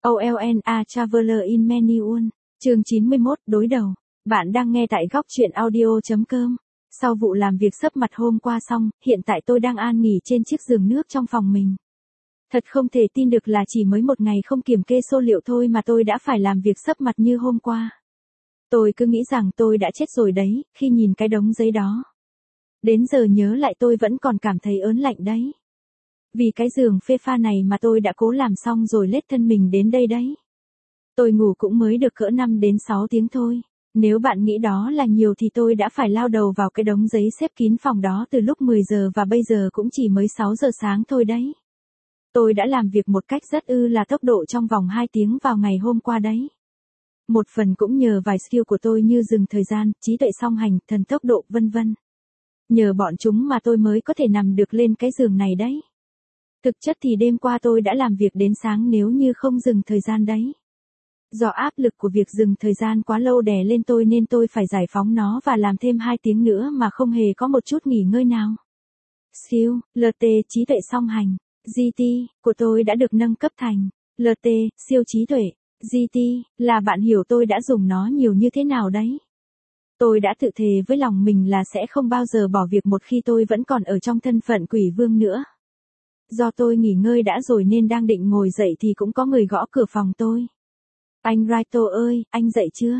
OLNA Traveler in Manual, chương 91, đối đầu. Bạn đang nghe tại góc truyện audio.com. Sau vụ làm việc sấp mặt hôm qua xong, hiện tại tôi đang an nghỉ trên chiếc giường nước trong phòng mình. Thật không thể tin được là chỉ mới một ngày không kiểm kê số liệu thôi mà tôi đã phải làm việc sấp mặt như hôm qua. Tôi cứ nghĩ rằng tôi đã chết rồi đấy, khi nhìn cái đống giấy đó. Đến giờ nhớ lại tôi vẫn còn cảm thấy ớn lạnh đấy. Vì cái giường phê pha này mà tôi đã cố làm xong rồi lết thân mình đến đây đấy. Tôi ngủ cũng mới được cỡ 5 đến 6 tiếng thôi. Nếu bạn nghĩ đó là nhiều thì tôi đã phải lao đầu vào cái đống giấy xếp kín phòng đó từ lúc 10 giờ và bây giờ cũng chỉ mới 6 giờ sáng thôi đấy. Tôi đã làm việc một cách rất là tốc độ trong vòng 2 tiếng vào ngày hôm qua đấy. Một phần cũng nhờ vài skill của tôi như dừng thời gian, trí tuệ song hành, thần tốc độ vân vân. Nhờ bọn chúng mà tôi mới có thể nằm được lên cái giường này đấy. Thực chất thì đêm qua tôi đã làm việc đến sáng nếu như không dừng thời gian đấy. Do áp lực của việc dừng thời gian quá lâu đè lên tôi nên tôi phải giải phóng nó và làm thêm 2 tiếng nữa mà không hề có một chút nghỉ ngơi nào. Skill, LT, trí tuệ song hành, GT, của tôi đã được nâng cấp thành LT, siêu trí tuệ. GT, là bạn hiểu tôi đã dùng nó nhiều như thế nào đấy. Tôi đã tự thề với lòng mình là sẽ không bao giờ bỏ việc một khi tôi vẫn còn ở trong thân phận quỷ vương nữa. Do tôi nghỉ ngơi đã rồi nên đang định ngồi dậy thì cũng có người gõ cửa phòng tôi. Anh Raito ơi, anh dậy chưa?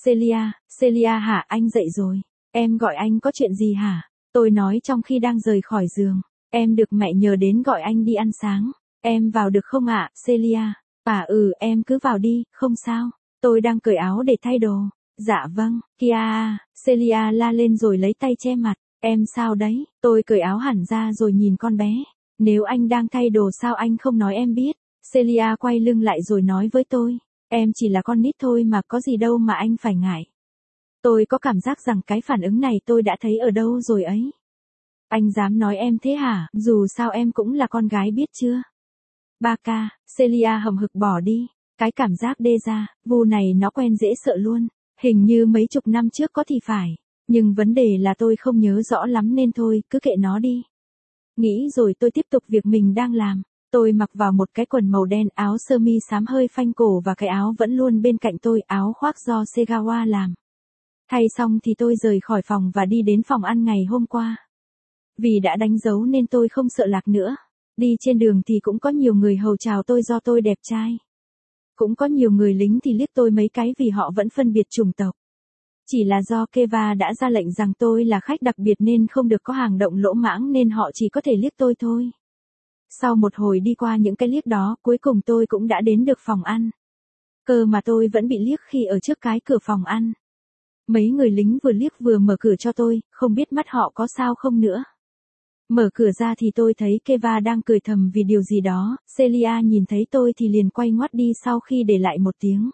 Celia hả, anh dậy rồi. Em gọi anh có chuyện gì hả? Tôi nói trong khi đang rời khỏi giường. Em được mẹ nhờ đến gọi anh đi ăn sáng. Em vào được không ạ, Celia? Em cứ vào đi, không sao. Tôi đang cởi áo để thay đồ. Dạ vâng, Kia. Celia la lên rồi lấy tay che mặt. Em sao đấy? Tôi cởi áo hẳn ra rồi nhìn con bé. Nếu anh đang thay đồ sao anh không nói em biết? Celia quay lưng lại rồi nói với tôi. Em chỉ là con nít thôi mà có gì đâu mà anh phải ngại. Tôi có cảm giác rằng cái phản ứng này tôi đã thấy ở đâu rồi ấy. Anh dám nói em thế hả? Dù sao em cũng là con gái biết chưa? Ba, Celia hầm hực bỏ đi. Cái cảm giác déjà vu này nó quen dễ sợ luôn. Hình như mấy chục năm trước có thì phải. Nhưng vấn đề là tôi không nhớ rõ lắm nên thôi, cứ kệ nó đi. Nghĩ rồi tôi tiếp tục việc mình đang làm. Tôi mặc vào một cái quần màu đen, áo sơ mi xám hơi phanh cổ và cái áo vẫn luôn bên cạnh tôi, áo khoác do Segawa làm. Thay xong thì tôi rời khỏi phòng và đi đến phòng ăn ngày hôm qua. Vì đã đánh dấu nên tôi không sợ lạc nữa. Đi trên đường thì cũng có nhiều người hầu chào tôi do tôi đẹp trai. Cũng có nhiều người lính thì liếc tôi mấy cái vì họ vẫn phân biệt chủng tộc. Chỉ là do Keva đã ra lệnh rằng tôi là khách đặc biệt nên không được có hành động lỗ mãng nên họ chỉ có thể liếc tôi thôi. Sau một hồi đi qua những cái liếc đó, cuối cùng tôi cũng đã đến được phòng ăn. Cơ mà tôi vẫn bị liếc khi ở trước cái cửa phòng ăn. Mấy người lính vừa liếc vừa mở cửa cho tôi, không biết mắt họ có sao không nữa. Mở cửa ra thì tôi thấy Keva đang cười thầm vì điều gì đó, Celia nhìn thấy tôi thì liền quay ngoắt đi sau khi để lại một tiếng.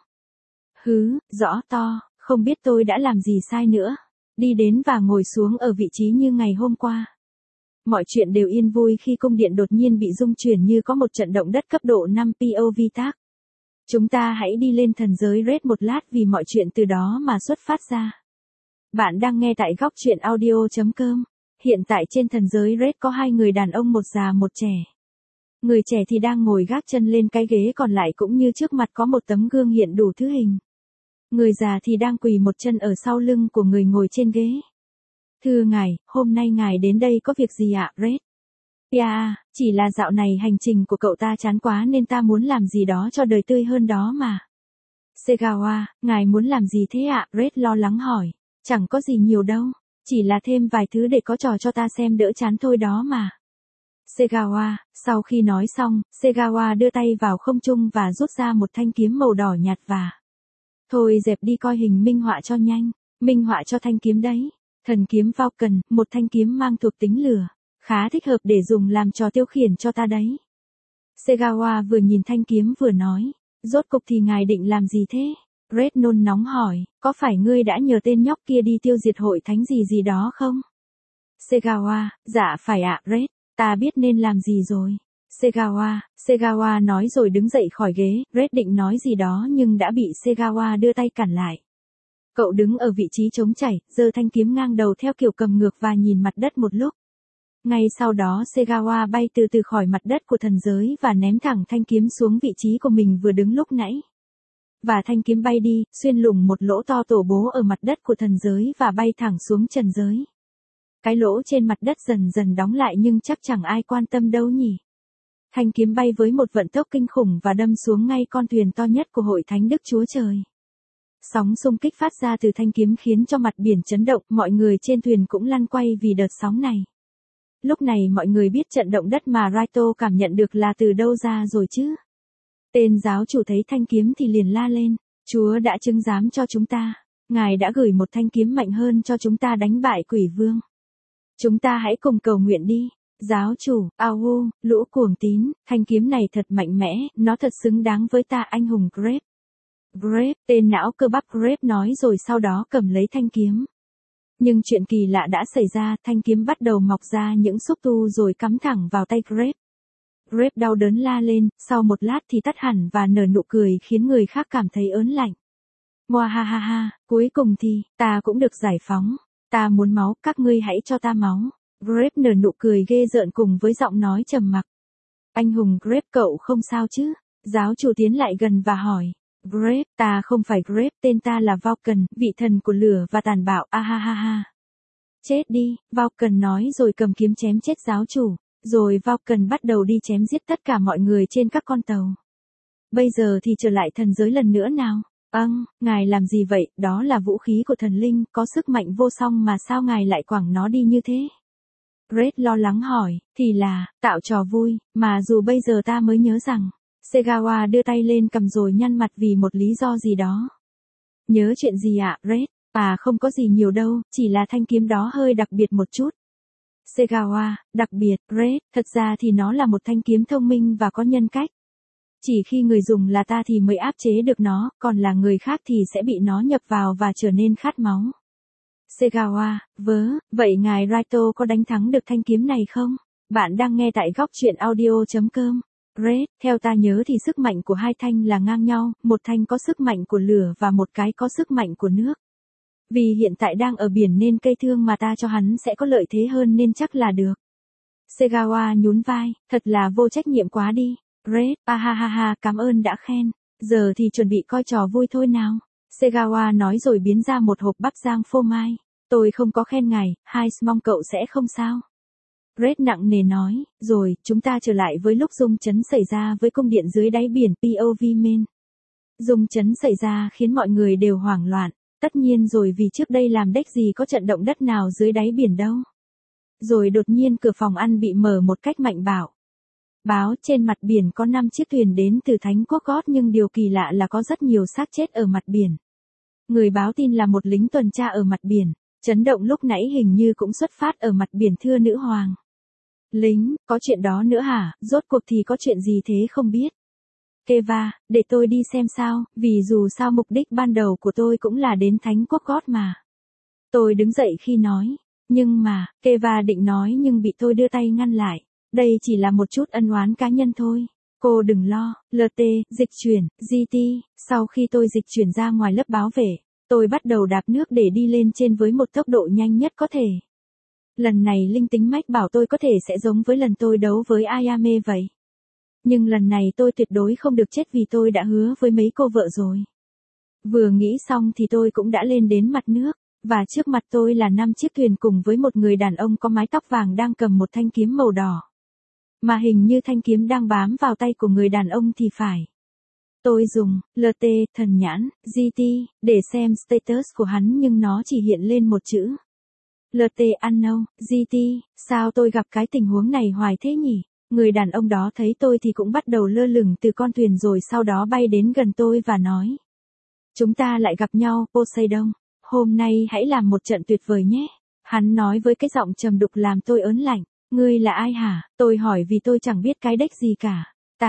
Rõ to, không biết tôi đã làm gì sai nữa. Đi đến và ngồi xuống ở vị trí như ngày hôm qua. Mọi chuyện đều yên vui khi cung điện đột nhiên bị rung chuyển như có một trận động đất cấp độ 5 POV tác. Chúng ta hãy đi lên thần giới Red một lát vì mọi chuyện từ đó mà xuất phát ra. Bạn đang nghe tại góc truyện audio.com. Hiện tại trên thần giới Red có 2 người đàn ông, một già một trẻ. Người trẻ thì đang ngồi gác chân lên cái ghế còn lại cũng như trước mặt có một tấm gương hiện đủ thứ hình. Người già thì đang quỳ một chân ở sau lưng của người ngồi trên ghế. Thưa ngài, hôm nay ngài đến đây có việc gì ạ, Red? Chỉ là dạo này hành trình của cậu ta chán quá nên ta muốn làm gì đó cho đời tươi hơn đó mà. Segawa, ngài muốn làm gì thế ạ? Red lo lắng hỏi. Chẳng có gì nhiều đâu, chỉ là thêm vài thứ để có trò cho ta xem đỡ chán thôi đó mà. Segawa, sau khi nói xong, Segawa đưa tay vào không trung và rút ra một thanh kiếm màu đỏ nhạt và... Thôi dẹp đi coi hình minh họa cho nhanh, minh họa cho thanh kiếm đấy. Thần kiếm Falcon, một thanh kiếm mang thuộc tính lửa, khá thích hợp để dùng làm trò tiêu khiển cho ta đấy. Segawa vừa nhìn thanh kiếm vừa nói, rốt cục thì ngài định làm gì thế? Red nôn nóng hỏi, có phải ngươi đã nhờ tên nhóc kia đi tiêu diệt hội thánh gì đó không? Segawa, dạ phải ạ, Red, ta biết nên làm gì rồi. Segawa nói rồi đứng dậy khỏi ghế, Red định nói gì đó nhưng đã bị Segawa đưa tay cản lại. Cậu đứng ở vị trí trống chảy, giơ thanh kiếm ngang đầu theo kiểu cầm ngược và nhìn mặt đất một lúc. Ngay sau đó Segawa bay từ từ khỏi mặt đất của thần giới và ném thẳng thanh kiếm xuống vị trí của mình vừa đứng lúc nãy. Và thanh kiếm bay đi, xuyên lủng một lỗ to tổ bố ở mặt đất của thần giới và bay thẳng xuống trần giới. Cái lỗ trên mặt đất dần dần đóng lại nhưng chắc chẳng ai quan tâm đâu nhỉ. Thanh kiếm bay với một vận tốc kinh khủng và đâm xuống ngay con thuyền to nhất của hội thánh Đức Chúa Trời. Sóng xung kích phát ra từ thanh kiếm khiến cho mặt biển chấn động, mọi người trên thuyền cũng lăn quay vì đợt sóng này. Lúc này mọi người biết trận động đất mà Raito cảm nhận được là từ đâu ra rồi chứ. Tên giáo chủ thấy thanh kiếm thì liền la lên, Chúa đã chứng giám cho chúng ta, Ngài đã gửi một thanh kiếm mạnh hơn cho chúng ta đánh bại quỷ vương. Chúng ta hãy cùng cầu nguyện đi. Giáo chủ, Awu, lũ cuồng tín, thanh kiếm này thật mạnh mẽ, nó thật xứng đáng với ta anh hùng Grape. Grape, tên não cơ bắp Grape nói rồi sau đó cầm lấy thanh kiếm. Nhưng chuyện kỳ lạ đã xảy ra, thanh kiếm bắt đầu mọc ra những xúc tu rồi cắm thẳng vào tay Grape. Grape đau đớn la lên, sau một lát thì tắt hẳn và nở nụ cười khiến người khác cảm thấy ớn lạnh. Ngoa ha ha ha, cuối cùng thì, ta cũng được giải phóng. Ta muốn máu, các ngươi hãy cho ta máu. Grape nở nụ cười ghê rợn cùng với giọng nói trầm mặc. Anh hùng Grape, cậu không sao chứ? Giáo chủ tiến lại gần và hỏi. Grape, ta không phải Grape, tên ta là Vulcan, vị thần của lửa và tàn bạo, a ha ha ha. Chết đi, Vulcan nói rồi cầm kiếm chém chết giáo chủ, rồi Vulcan bắt đầu đi chém giết tất cả mọi người trên các con tàu. Bây giờ thì trở lại thần giới lần nữa nào. Ngài làm gì vậy, đó là vũ khí của thần linh, có sức mạnh vô song mà sao ngài lại quẳng nó đi như thế? Red lo lắng hỏi, thì là, tạo trò vui, mà dù bây giờ ta mới nhớ rằng, Segawa đưa tay lên cầm rồi nhăn mặt vì một lý do gì đó. Nhớ chuyện gì ạ, Red? Không có gì nhiều đâu, chỉ là thanh kiếm đó hơi đặc biệt một chút. Segawa, đặc biệt, Red, thật ra thì nó là một thanh kiếm thông minh và có nhân cách. Chỉ khi người dùng là ta thì mới áp chế được nó, còn là người khác thì sẽ bị nó nhập vào và trở nên khát máu. Segawa, vậy ngài Raito có đánh thắng được thanh kiếm này không? Bạn đang nghe tại góc truyện audio.com. Red, theo ta nhớ thì sức mạnh của hai thanh là ngang nhau, một thanh có sức mạnh của lửa và một cái có sức mạnh của nước. Vì hiện tại đang ở biển nên cây thương mà ta cho hắn sẽ có lợi thế hơn nên chắc là được. Segawa nhún vai, thật là vô trách nhiệm quá đi. Red, ha ha ha, cảm ơn đã khen. Giờ thì chuẩn bị coi trò vui thôi nào. Segawa nói rồi biến ra một hộp bắp rang phô mai. Tôi không có khen ngài, mong cậu sẽ không sao. Red nặng nề nói, rồi, chúng ta trở lại với lúc rung chấn xảy ra với cung điện dưới đáy biển POV main. Rung chấn xảy ra khiến mọi người đều hoảng loạn, tất nhiên rồi vì trước đây làm đếch gì có trận động đất nào dưới đáy biển đâu. Rồi đột nhiên cửa phòng ăn bị mở một cách mạnh bạo. Báo trên mặt biển có 5 chiếc thuyền đến từ Thánh Quốc God nhưng điều kỳ lạ là có rất nhiều xác chết ở mặt biển. Người báo tin là một lính tuần tra ở mặt biển, chấn động lúc nãy hình như cũng xuất phát ở mặt biển thưa nữ hoàng. Lính, có chuyện đó nữa hả, rốt cuộc thì có chuyện gì thế không biết. Keva, để tôi đi xem sao, vì dù sao mục đích ban đầu của tôi cũng là đến Thánh Quốc God mà. Tôi đứng dậy khi nói, nhưng mà, Keva định nói nhưng bị tôi đưa tay ngăn lại. Đây chỉ là một chút ân oán cá nhân thôi. Cô đừng lo, LT, dịch chuyển, GT, sau khi tôi dịch chuyển ra ngoài lớp báo vệ, tôi bắt đầu đạp nước để đi lên trên với một tốc độ nhanh nhất có thể. Lần này linh tính mách bảo tôi có thể sẽ giống với lần tôi đấu với Ayame vậy. Nhưng lần này tôi tuyệt đối không được chết vì tôi đã hứa với mấy cô vợ rồi. Vừa nghĩ xong thì tôi cũng đã lên đến mặt nước, và trước mặt tôi là 5 chiếc thuyền cùng với một người đàn ông có mái tóc vàng đang cầm một thanh kiếm màu đỏ. Mà hình như thanh kiếm đang bám vào tay của người đàn ông thì phải. Tôi dùng, LT, thần nhãn, GT, để xem status của hắn nhưng nó chỉ hiện lên một chữ. LT unknown, GT, sao tôi gặp cái tình huống này hoài thế nhỉ? Người đàn ông đó thấy tôi thì cũng bắt đầu lơ lửng từ con thuyền rồi sau đó bay đến gần tôi và nói. Chúng ta lại gặp nhau, Poseidon. Hôm nay hãy làm một trận tuyệt vời nhé. Hắn nói với cái giọng trầm đục làm tôi ớn lạnh. Ngươi là ai hả? Tôi hỏi vì tôi chẳng biết cái đếch gì cả.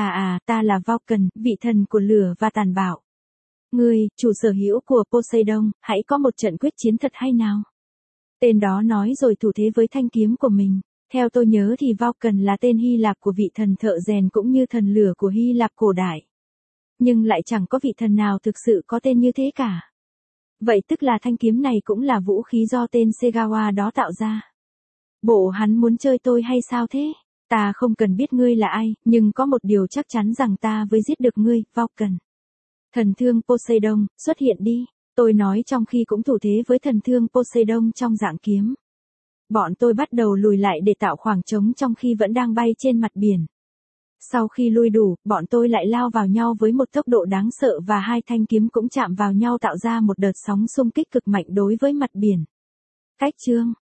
Ta là Vulcan, vị thần của lửa và tàn bạo. Ngươi, chủ sở hữu của Poseidon, hãy có một trận quyết chiến thật hay nào? Tên đó nói rồi thủ thế với thanh kiếm của mình. Theo tôi nhớ thì Vulcan là tên Hy Lạp của vị thần thợ rèn cũng như thần lửa của Hy Lạp cổ đại. Nhưng lại chẳng có vị thần nào thực sự có tên như thế cả. Vậy tức là thanh kiếm này cũng là vũ khí do tên Segawa đó tạo ra. Bộ hắn muốn chơi tôi hay sao thế? Ta không cần biết ngươi là ai, nhưng có một điều chắc chắn rằng ta với giết được ngươi, Vulcan. Thần thương Poseidon, xuất hiện đi. Tôi nói trong khi cũng thủ thế với thần thương Poseidon trong dạng kiếm. Bọn tôi bắt đầu lùi lại để tạo khoảng trống trong khi vẫn đang bay trên mặt biển. Sau khi lui đủ, bọn tôi lại lao vào nhau với một tốc độ đáng sợ và hai thanh kiếm cũng chạm vào nhau tạo ra một đợt sóng xung kích cực mạnh đối với mặt biển. Cách chương